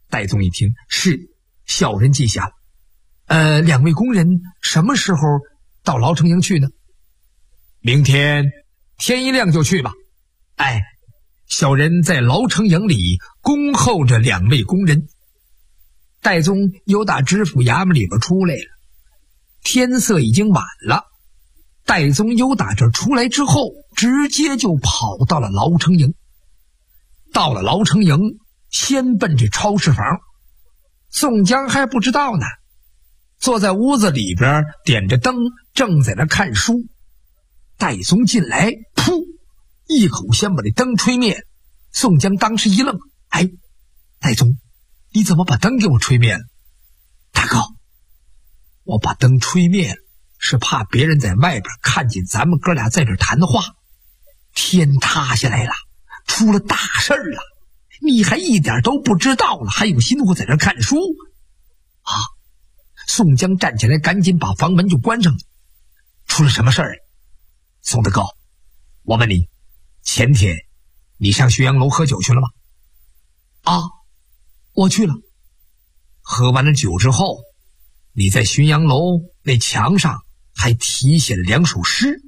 戴宗一听，是，小人记下了。两位工人什么时候到牢城营去呢？明天天一亮就去吧。哎，小人在牢城营里恭候着两位工人。戴宗由打知府衙门里边出来了，天色已经晚了。戴宗由打这出来之后，直接就跑到了牢城营。到了牢城营，先奔这超市房。宋江还不知道呢，坐在屋子里边点着灯，正在那看书。戴宗进来，噗，一口先把这灯吹灭。宋江当时一愣，哎，戴宗，你怎么把灯给我吹灭了？大哥，我把灯吹灭了，是怕别人在外边看见咱们哥俩在这谈话。天塌下来了，出了大事了，你还一点都不知道了，还有心思在这看书啊？宋江站起来，赶紧把房门就关上了。出了什么事儿？宋大哥，我问你，前天你上浔阳楼喝酒去了吗？啊，我去了。喝完了酒之后，你在浔阳楼那墙上还题写了2首诗。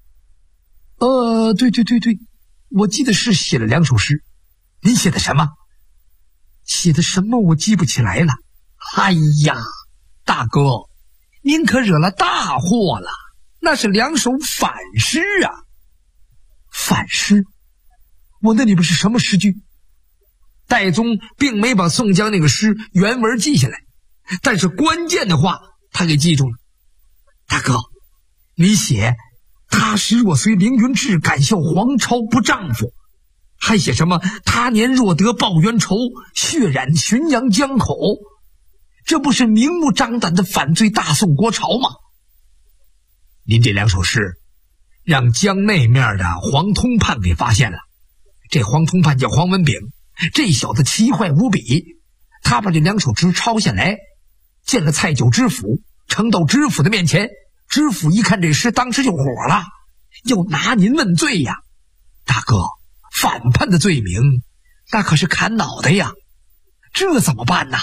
对，我记得是写了2首诗。您写的什么？写的什么我记不起来了。哎呀，大哥，您可惹了大祸了，那是2首反诗啊。反诗？我那里边是什么诗句？戴宗并没把宋江那个诗原文记下来，但是关键的话他给记住了。大哥，你写他时若随凌云志，敢笑黄巢不丈夫，还写什么他年若得报冤仇，血染浔阳江口，这不是明目张胆的反罪大宋国朝吗？您这2首诗让江那面的黄通判给发现了。这黄通判叫黄文炳，这小子奇坏无比，他把这2首诗抄下来，见了蔡九知府，呈到知府的面前。知府一看这诗，当时就火了，要拿您问罪呀。大哥，反叛的罪名那可是砍脑袋呀，这怎么办呢？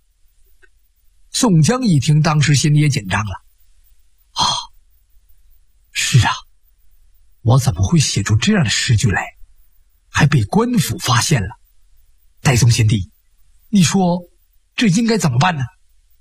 宋江一听，当时心里也紧张了。啊，是啊，我怎么会写出这样的诗句来，还被官府发现了。戴宗贤弟，你说这应该怎么办呢？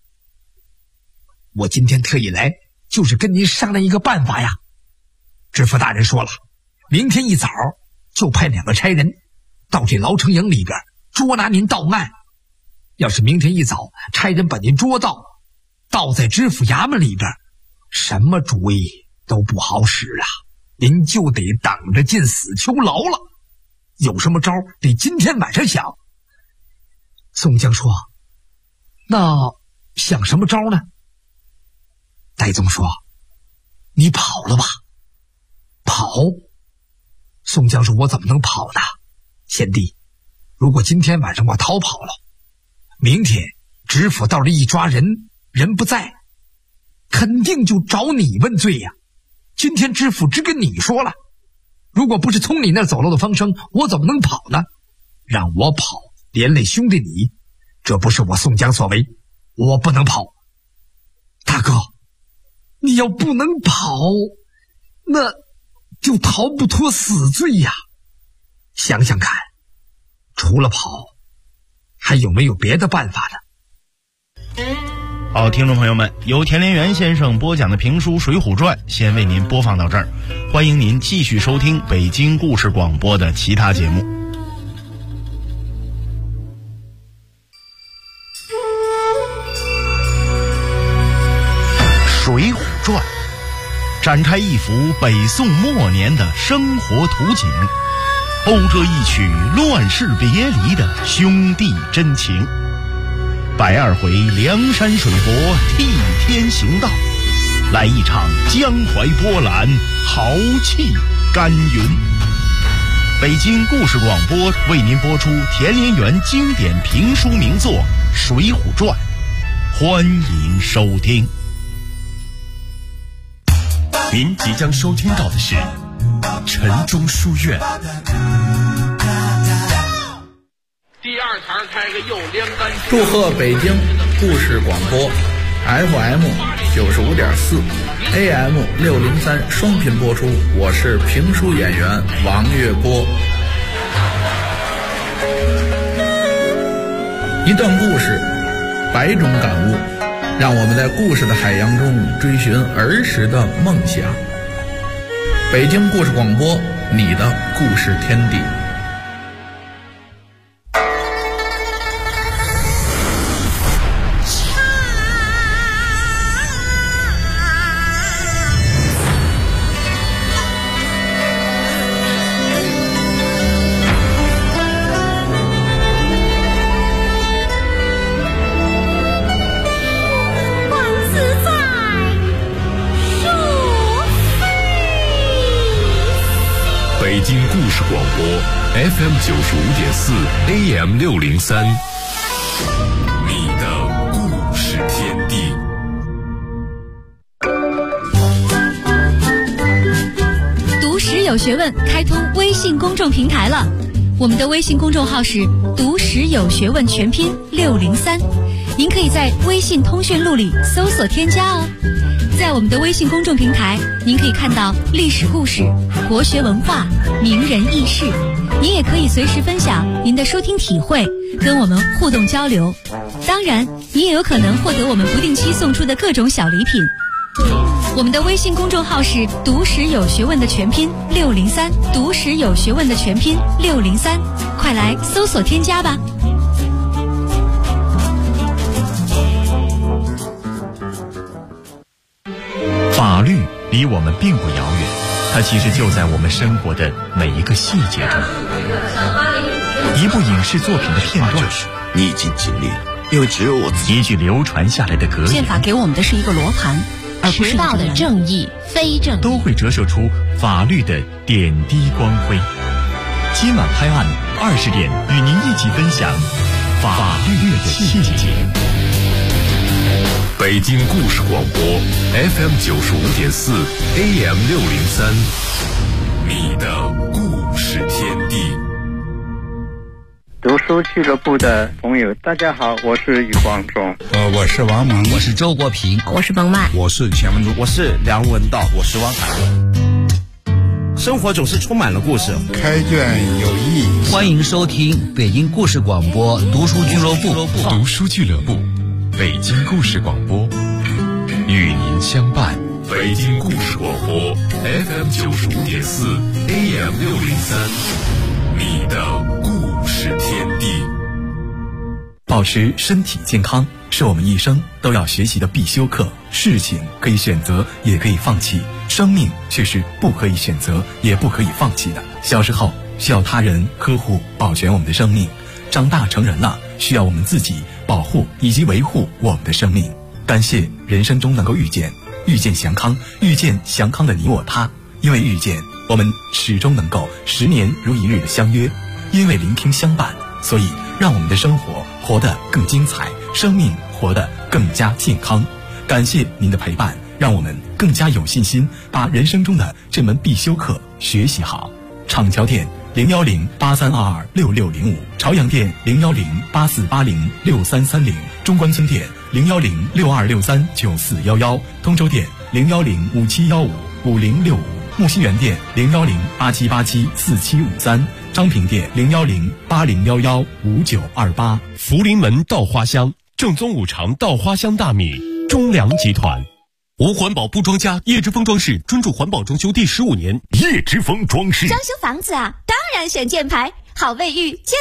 我今天特意来就是跟您商量一个办法呀。知府大人说了，明天一早就派2个差人到这牢城营里边捉拿您到案。要是明天一早差人把您捉到在知府衙门里边，什么主意都不好使了，您就得等着进死囚牢了。有什么招得今天晚上想。宋江说，那想什么招呢？戴宗说，你跑了吧。跑？宋江说，我怎么能跑呢？贤弟，如果今天晚上我逃跑了，明天知府到这一抓人不在，肯定就找你问罪呀。今天知府只跟你说了，如果不是从你那儿走漏的风声，我怎么能跑呢？让我跑，连累兄弟你，这不是我宋江所为，我不能跑。大哥，你要不能跑，那就逃不脱死罪呀。想想看，除了跑，还有没有别的办法呢？ 好，听众朋友们，由田连元先生播讲的评书《水浒传》先为您播放到这儿，欢迎您继续收听北京故事广播的其他节目。《水浒传》展开一幅北宋末年的生活图景，勾着一曲乱世别离的兄弟真情。102回梁山水泊替天行道，来一场江淮波澜，豪气干云。北京故事广播为您播出田连元经典评书名作《水浒传》，欢迎收听。 您即将收听到的是陈中书院。 第2茬祝贺北京故事广播 FM 95.4 AM 603双频播出，我是评书演员王月波。一段故事，百种感悟，让我们在故事的海洋中追寻儿时的梦想。北京故事广播，你的故事天地。 北京故事广播 FM 95.4 AM 603，你的故事天地。 读史有学问开通微信公众平台了，我们的微信公众号是读史有学问全拼603，您可以在微信通讯录里搜索添加哦。在我们的微信公众平台，您可以看到历史故事、国学文化、名人轶事，您也可以随时分享您的收听体会，跟我们互动交流。当然，您也有可能获得我们不定期送出的各种小礼品。我们的微信公众号是读史有学问的全拼603，读史有学问的全拼603，快来搜索添加吧。 法律离我们并不遥远，它其实就在我们生活的每一个细节中。一部影视作品的片段， 你已经尽力了，因为只有我自己。 一句流传下来的格言， 宪法给我们的是一个罗盘，而不是一个人。正义、非正义都会折射出法律的点滴光辉。今晚拍案20点，与您一起分享法律的细节。 北京故事广播 FM 95.4 AM 603，你的故事天地。 读书俱乐部的朋友，大家好，我是余光中。 我是王蒙， 我是周国平， 我是彭曼， 我是钱文忠， 我是梁文道，我是汪涵。生活总是充满了故事， 开卷有益。 欢迎收听北京故事广播读书俱乐部。 读书俱乐部，北京故事广播，与您相伴。北京故事广播 FM 95.4 AM 603，你的故事天地。 保持身体健康是我们一生都要学习的必修课。事情可以选择，也可以放弃，生命却是不可以选择，也不可以放弃的。小时候需要他人呵护保全我们的生命，长大成人了需要我们自己保护以及维护我们的生命。感谢人生中能够遇见祥康，遇见祥康的你我他。因为遇见，我们始终能够10年如一日的相约；因为聆听相伴，所以让我们的生活活得更精彩，生命活得更加健康。感谢您的陪伴，让我们更加有信心把人生中的这门必修课学习好。厂桥店01083226605，朝阳店01084806330，中关村店01062639411，通州店01057155065，木樨园店01087874753，张平店01080115928。 福临门稻花香，正宗五常稻花香大米，中粮集团。无环保不装家，叶之峰装饰专注环保装修第15年。叶之峰装饰装修房子啊，当然选箭牌，好卫浴。